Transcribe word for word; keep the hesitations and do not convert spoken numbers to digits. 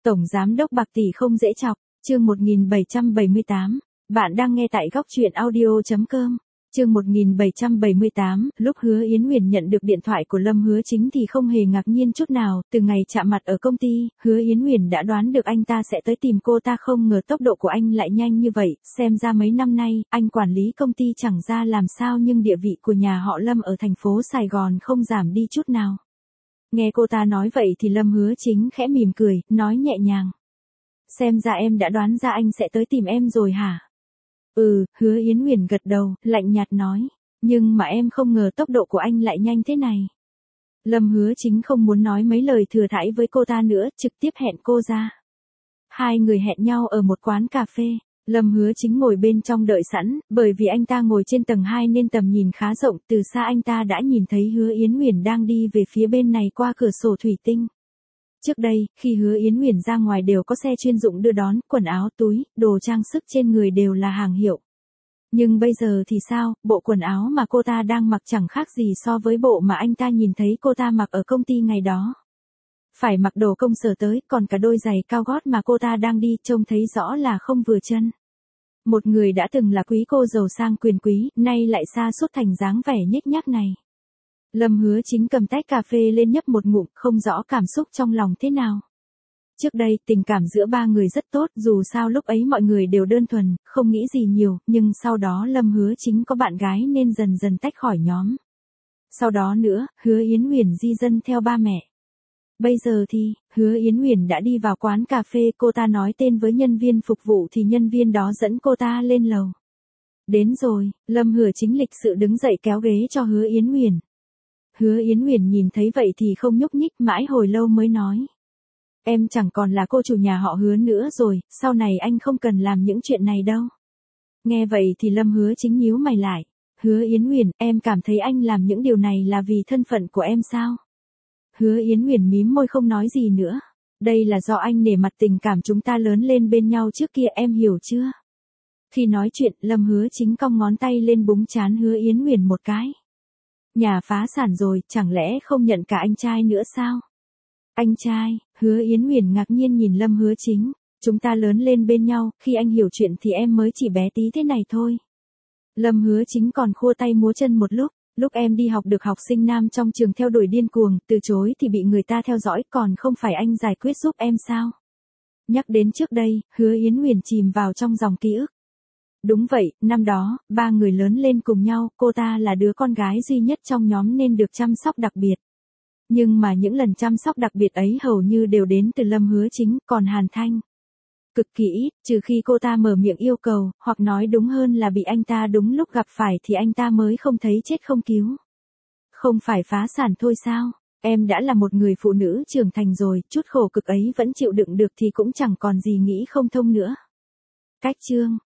Tổng giám đốc Bạc Tỷ không dễ chọc, chương một nghìn bảy trăm bảy mươi tám. Bạn đang nghe tại góc truyện audio chấm com. Chương một nghìn bảy trăm bảy mươi tám, lúc Hứa Yến Huyền nhận được điện thoại của Lâm Hứa Chính thì không hề ngạc nhiên chút nào, từ ngày chạm mặt ở công ty, Hứa Yến Huyền đã đoán được anh ta sẽ tới tìm cô ta, không ngờ tốc độ của anh lại nhanh như vậy, xem ra mấy năm nay, anh quản lý công ty chẳng ra làm sao nhưng địa vị của nhà họ Lâm ở thành phố Sài Gòn không giảm đi chút nào. Nghe cô ta nói vậy thì Lâm Hứa Chính khẽ mỉm cười, nói nhẹ nhàng. Xem ra em đã đoán ra anh sẽ tới tìm em rồi hả? Ừ, Hứa Yến Huyền gật đầu, lạnh nhạt nói. Nhưng mà em không ngờ tốc độ của anh lại nhanh thế này. Lâm Hứa Chính không muốn nói mấy lời thừa thãi với cô ta nữa, trực tiếp hẹn cô ra. Hai người hẹn nhau ở một quán cà phê. Lâm Hứa Chính ngồi bên trong đợi sẵn, bởi vì anh ta ngồi trên tầng hai nên tầm nhìn khá rộng, từ xa anh ta đã nhìn thấy Hứa Yến Huyền đang đi về phía bên này qua cửa sổ thủy tinh. Trước đây, khi Hứa Yến Huyền ra ngoài đều có xe chuyên dụng đưa đón, quần áo, túi, đồ trang sức trên người đều là hàng hiệu. Nhưng bây giờ thì sao, bộ quần áo mà cô ta đang mặc chẳng khác gì so với bộ mà anh ta nhìn thấy cô ta mặc ở công ty ngày đó. Phải mặc đồ công sở tới, còn cả đôi giày cao gót mà cô ta đang đi trông thấy rõ là không vừa chân. Một người đã từng là quý cô giàu sang quyền quý, nay lại sa sút thành dáng vẻ nhếch nhác này. Lâm Hứa Chính cầm tách cà phê lên nhấp một ngụm, không rõ cảm xúc trong lòng thế nào. Trước đây, tình cảm giữa ba người rất tốt, dù sao lúc ấy mọi người đều đơn thuần, không nghĩ gì nhiều, nhưng sau đó Lâm Hứa Chính có bạn gái nên dần dần tách khỏi nhóm. Sau đó nữa, Hứa Yến Huyền di dân theo ba mẹ. Bây giờ thì, Hứa Yến Huyền đã đi vào quán cà phê, cô ta nói tên với nhân viên phục vụ thì nhân viên đó dẫn cô ta lên lầu. Đến rồi, Lâm Hứa Chính lịch sự đứng dậy kéo ghế cho Hứa Yến Huyền. Hứa Yến Huyền nhìn thấy vậy thì không nhúc nhích, mãi hồi lâu mới nói. Em chẳng còn là cô chủ nhà họ Hứa nữa rồi, sau này anh không cần làm những chuyện này đâu. Nghe vậy thì Lâm Hứa Chính nhíu mày lại. Hứa Yến Huyền, em cảm thấy anh làm những điều này là vì thân phận của em sao? Hứa Yến Huyền mím môi không nói gì nữa. Đây là do anh nể mặt tình cảm chúng ta lớn lên bên nhau trước kia, em hiểu chưa? Khi nói chuyện, Lâm Hứa Chính cong ngón tay lên búng trán Hứa Yến Huyền một cái. Nhà phá sản rồi, chẳng lẽ không nhận cả anh trai nữa sao? Anh trai, Hứa Yến Huyền ngạc nhiên nhìn Lâm Hứa Chính. Chúng ta lớn lên bên nhau, khi anh hiểu chuyện thì em mới chỉ bé tí thế này thôi. Lâm Hứa Chính còn khua tay múa chân một lúc. Lúc em đi học được học sinh nam trong trường theo đuổi điên cuồng, từ chối thì bị người ta theo dõi, còn không phải anh giải quyết giúp em sao? Nhắc đến trước đây, Hứa Yến Huyền chìm vào trong dòng ký ức. Đúng vậy, năm đó, ba người lớn lên cùng nhau, cô ta là đứa con gái duy nhất trong nhóm nên được chăm sóc đặc biệt. Nhưng mà những lần chăm sóc đặc biệt ấy hầu như đều đến từ Lâm Hứa Chính, còn Hàn Thanh. Cực kỳ ít, trừ khi cô ta mở miệng yêu cầu, hoặc nói đúng hơn là bị anh ta đúng lúc gặp phải thì anh ta mới không thấy chết không cứu. Không phải phá sản thôi sao? Em đã là một người phụ nữ trưởng thành rồi, chút khổ cực ấy vẫn chịu đựng được thì cũng chẳng còn gì nghĩ không thông nữa. Cách chương,